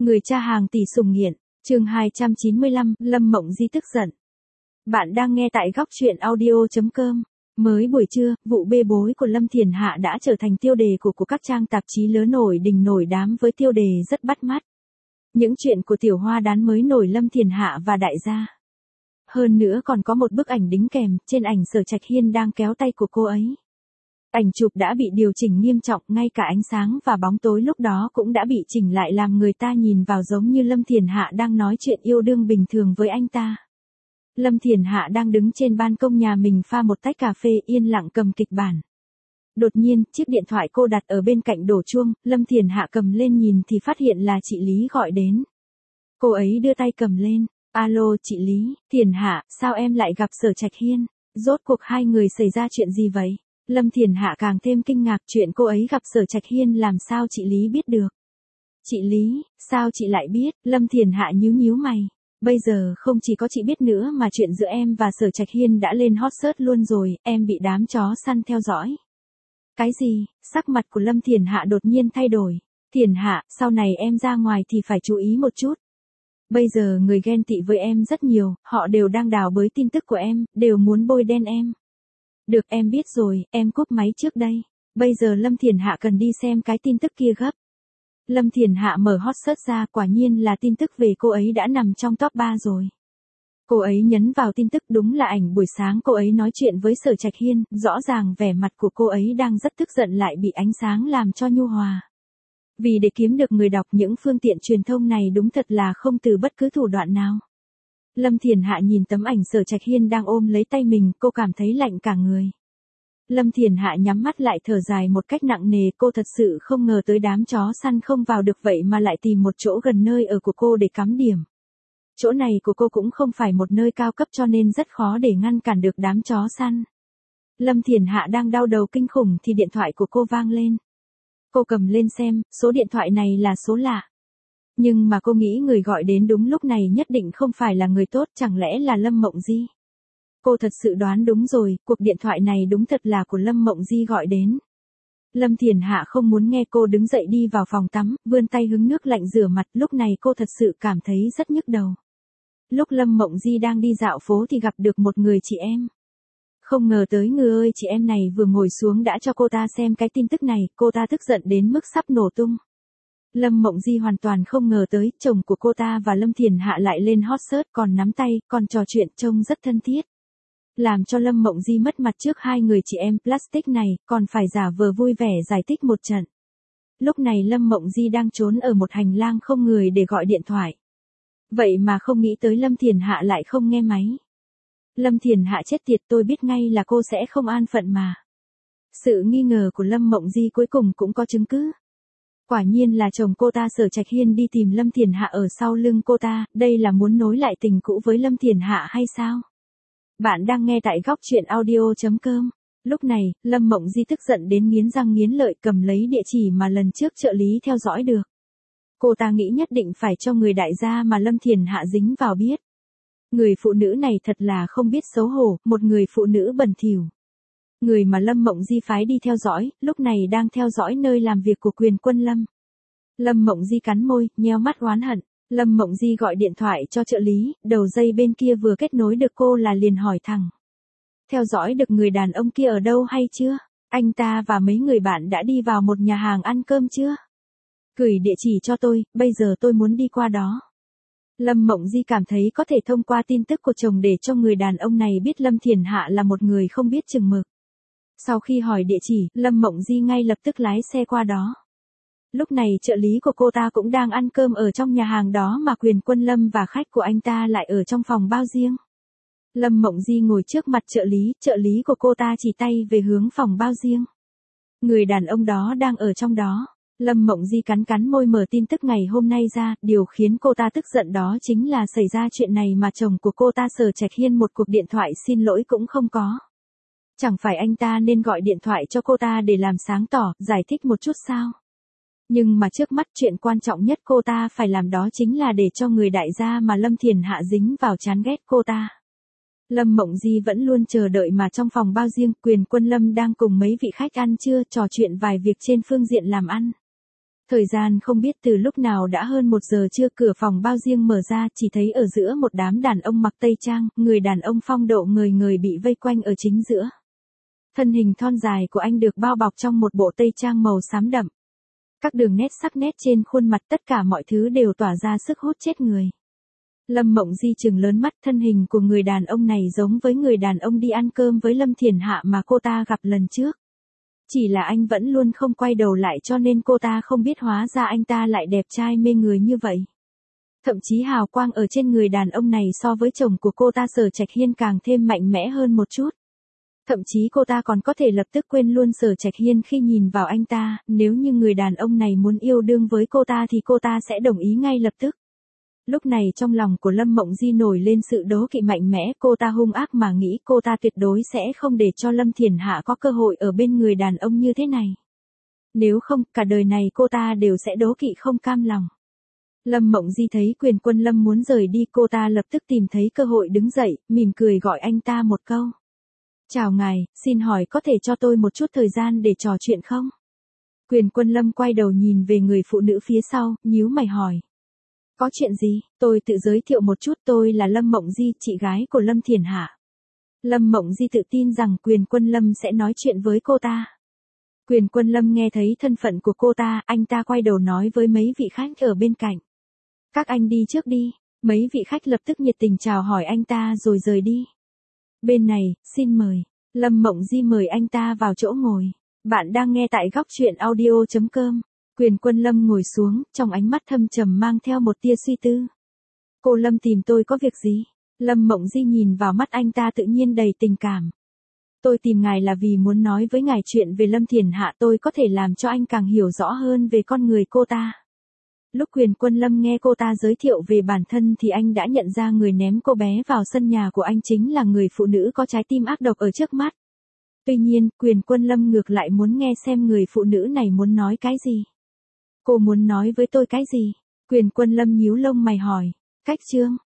Người cha hàng tỷ sủng nghiện, chương 295, Lâm Mộng Di tức giận. Bạn đang nghe tại góc truyện audio.com. Mới buổi trưa, vụ bê bối của Lâm Thiền Hạ đã trở thành tiêu đề của các trang tạp chí lớn nổi đình nổi đám với tiêu đề rất bắt mắt. Những chuyện của tiểu hoa đán mới nổi Lâm Thiền Hạ và đại gia. Hơn nữa còn có một bức ảnh đính kèm, trên ảnh Sở Trạch Hiên đang kéo tay của cô ấy. Ảnh chụp đã bị điều chỉnh nghiêm trọng, ngay cả ánh sáng và bóng tối lúc đó cũng đã bị chỉnh lại làm người ta nhìn vào giống như Lâm Thiền Hạ đang nói chuyện yêu đương bình thường với anh ta. Lâm Thiền Hạ đang đứng trên ban công nhà mình pha một tách cà phê yên lặng cầm kịch bản. Đột nhiên, chiếc điện thoại cô đặt ở bên cạnh đổ chuông, Lâm Thiền Hạ cầm lên nhìn thì phát hiện là chị Lý gọi đến. Cô ấy đưa tay cầm lên, alo chị Lý, Thiền Hạ, sao em lại gặp Sở Trạch Hiên? Rốt cuộc hai người xảy ra chuyện gì vậy? Lâm Thiền Hạ càng thêm kinh ngạc chuyện cô ấy gặp Sở Trạch Hiên làm sao chị Lý biết được. Chị Lý, sao chị lại biết? Lâm Thiền Hạ nhíu mày. Bây giờ không chỉ có chị biết nữa mà chuyện giữa em và Sở Trạch Hiên đã lên hot search luôn rồi, em bị đám chó săn theo dõi. Cái gì? Sắc mặt của Lâm Thiền Hạ đột nhiên thay đổi. Thiền Hạ, sau này em ra ngoài thì phải chú ý một chút. Bây giờ người ghen tị với em rất nhiều, họ đều đang đào bới tin tức của em, đều muốn bôi đen em. Được em biết rồi, em cúp máy trước đây. Bây giờ Lâm Thiền Hạ cần đi xem cái tin tức kia gấp. Lâm Thiền Hạ mở hot search ra, quả nhiên là tin tức về cô ấy đã nằm trong top 3 rồi. Cô ấy nhấn vào tin tức, đúng là ảnh buổi sáng cô ấy nói chuyện với Sở Trạch Hiên, rõ ràng vẻ mặt của cô ấy đang rất tức giận lại bị ánh sáng làm cho nhu hòa. Vì để kiếm được người đọc, những phương tiện truyền thông này đúng thật là không từ bất cứ thủ đoạn nào. Lâm Thiền Hạ nhìn tấm ảnh Sở Trạch Hiên đang ôm lấy tay mình, cô cảm thấy lạnh cả người. Lâm Thiền Hạ nhắm mắt lại thở dài một cách nặng nề, cô thật sự không ngờ tới đám chó săn không vào được vậy mà lại tìm một chỗ gần nơi ở của cô để cắm điểm. Chỗ này của cô cũng không phải một nơi cao cấp cho nên rất khó để ngăn cản được đám chó săn. Lâm Thiền Hạ đang đau đầu kinh khủng thì điện thoại của cô vang lên. Cô cầm lên xem, số điện thoại này là số lạ. Nhưng mà cô nghĩ người gọi đến đúng lúc này nhất định không phải là người tốt, chẳng lẽ là Lâm Mộng Di? Cô thật sự đoán đúng rồi, cuộc điện thoại này đúng thật là của Lâm Mộng Di gọi đến. Lâm Thiền Hạ không muốn nghe, cô đứng dậy đi vào phòng tắm, vươn tay hứng nước lạnh rửa mặt, lúc này cô thật sự cảm thấy rất nhức đầu. Lúc Lâm Mộng Di đang đi dạo phố thì gặp được một người chị em. Không ngờ tới người ơi, chị em này vừa ngồi xuống đã cho cô ta xem cái tin tức này, cô ta tức giận đến mức sắp nổ tung. Lâm Mộng Di hoàn toàn không ngờ tới, chồng của cô ta và Lâm Thiền Hạ lại lên hot search, còn nắm tay, còn trò chuyện trông rất thân thiết. Làm cho Lâm Mộng Di mất mặt trước hai người chị em plastic này, còn phải giả vờ vui vẻ giải thích một trận. Lúc này Lâm Mộng Di đang trốn ở một hành lang không người để gọi điện thoại. Vậy mà không nghĩ tới Lâm Thiền Hạ lại không nghe máy. Lâm Thiền Hạ chết tiệt, tôi biết ngay là cô sẽ không an phận mà. Sự nghi ngờ của Lâm Mộng Di cuối cùng cũng có chứng cứ. Quả nhiên là chồng cô ta Sở Trạch Hiên đi tìm Lâm Thiền Hạ ở sau lưng cô ta, đây là muốn nối lại tình cũ với Lâm Thiền Hạ hay sao? Bạn đang nghe tại góc truyện audio.com. Lúc này, Lâm Mộng Di tức giận đến nghiến răng nghiến lợi cầm lấy địa chỉ mà lần trước trợ lý theo dõi được. Cô ta nghĩ nhất định phải cho người đại gia mà Lâm Thiền Hạ dính vào biết. Người phụ nữ này thật là không biết xấu hổ, một người phụ nữ bẩn thỉu. Người mà Lâm Mộng Di phái đi theo dõi, lúc này đang theo dõi nơi làm việc của Quyền Quân Lâm. Lâm Mộng Di cắn môi, nheo mắt oán hận. Lâm Mộng Di gọi điện thoại cho trợ lý, đầu dây bên kia vừa kết nối được cô là liền hỏi thẳng. Theo dõi được người đàn ông kia ở đâu hay chưa? Anh ta và mấy người bạn đã đi vào một nhà hàng ăn cơm chưa? Gửi địa chỉ cho tôi, bây giờ tôi muốn đi qua đó. Lâm Mộng Di cảm thấy có thể thông qua tin tức của chồng để cho người đàn ông này biết Lâm Thiền Hạ là một người không biết chừng mực. Sau khi hỏi địa chỉ, Lâm Mộng Di ngay lập tức lái xe qua đó. Lúc này trợ lý của cô ta cũng đang ăn cơm ở trong nhà hàng đó mà Quyền Quân Lâm và khách của anh ta lại ở trong phòng bao riêng. Lâm Mộng Di ngồi trước mặt trợ lý của cô ta chỉ tay về hướng phòng bao riêng. Người đàn ông đó đang ở trong đó. Lâm Mộng Di cắn môi mở tin tức ngày hôm nay ra, điều khiến cô ta tức giận đó chính là xảy ra chuyện này mà chồng của cô ta Sở Trạch Hiên một cuộc điện thoại xin lỗi cũng không có. Chẳng phải anh ta nên gọi điện thoại cho cô ta để làm sáng tỏ, giải thích một chút sao? Nhưng mà trước mắt chuyện quan trọng nhất cô ta phải làm đó chính là để cho người đại gia mà Lâm Thiền Hạ dính vào chán ghét cô ta. Lâm Mộng Di vẫn luôn chờ đợi mà trong phòng bao riêng, Quyền Quân Lâm đang cùng mấy vị khách ăn trưa trò chuyện vài việc trên phương diện làm ăn. Thời gian không biết từ lúc nào đã hơn 1 giờ trưa, cửa phòng bao riêng mở ra, chỉ thấy ở giữa một đám đàn ông mặc tây trang, người đàn ông phong độ ngời ngời bị vây quanh ở chính giữa. Thân hình thon dài của anh được bao bọc trong một bộ tây trang màu xám đậm. Các đường nét sắc nét trên khuôn mặt, tất cả mọi thứ đều tỏa ra sức hút chết người. Lâm Mộng Di trừng lớn mắt, thân hình của người đàn ông này giống với người đàn ông đi ăn cơm với Lâm Thiển Hạ mà cô ta gặp lần trước. Chỉ là anh vẫn luôn không quay đầu lại cho nên cô ta không biết hóa ra anh ta lại đẹp trai mê người như vậy. Thậm chí hào quang ở trên người đàn ông này so với chồng của cô ta Sở Trạch Hiên càng thêm mạnh mẽ hơn một chút. Thậm chí cô ta còn có thể lập tức quên luôn Sở Trạch Hiên khi nhìn vào anh ta, nếu như người đàn ông này muốn yêu đương với cô ta thì cô ta sẽ đồng ý ngay lập tức. Lúc này trong lòng của Lâm Mộng Di nổi lên sự đố kỵ mạnh mẽ, cô ta hung ác mà nghĩ cô ta tuyệt đối sẽ không để cho Lâm Thiển Hạ có cơ hội ở bên người đàn ông như thế này. Nếu không, cả đời này cô ta đều sẽ đố kỵ không cam lòng. Lâm Mộng Di thấy Quyền Quân Lâm muốn rời đi, cô ta lập tức tìm thấy cơ hội đứng dậy, mỉm cười gọi anh ta một câu. Chào ngài, xin hỏi có thể cho tôi một chút thời gian để trò chuyện không? Quyền Quân Lâm quay đầu nhìn về người phụ nữ phía sau, nhíu mày hỏi. Có chuyện gì? Tôi tự giới thiệu một chút, tôi là Lâm Mộng Di, chị gái của Lâm Thiển Hạ. Lâm Mộng Di tự tin rằng Quyền Quân Lâm sẽ nói chuyện với cô ta. Quyền Quân Lâm nghe thấy thân phận của cô ta, anh ta quay đầu nói với mấy vị khách ở bên cạnh. Các anh đi trước đi. Mấy vị khách lập tức nhiệt tình chào hỏi anh ta rồi rời đi. Bên này, xin mời. Lâm Mộng Di mời anh ta vào chỗ ngồi. Bạn đang nghe tại góc truyện audio.com. Quyền Quân Lâm ngồi xuống, trong ánh mắt thâm trầm mang theo một tia suy tư. Cô Lâm tìm tôi có việc gì? Lâm Mộng Di nhìn vào mắt anh ta tự nhiên đầy tình cảm. Tôi tìm ngài là vì muốn nói với ngài chuyện về Lâm Thiển Hạ, tôi có thể làm cho anh càng hiểu rõ hơn về con người cô ta. Lúc Quyền Quân Lâm nghe cô ta giới thiệu về bản thân thì anh đã nhận ra người ném cô bé vào sân nhà của anh chính là người phụ nữ có trái tim ác độc ở trước mắt. Tuy nhiên, Quyền Quân Lâm ngược lại muốn nghe xem người phụ nữ này muốn nói cái gì. Cô muốn nói với tôi cái gì? Quyền Quân Lâm nhíu lông mày hỏi. Cách chương.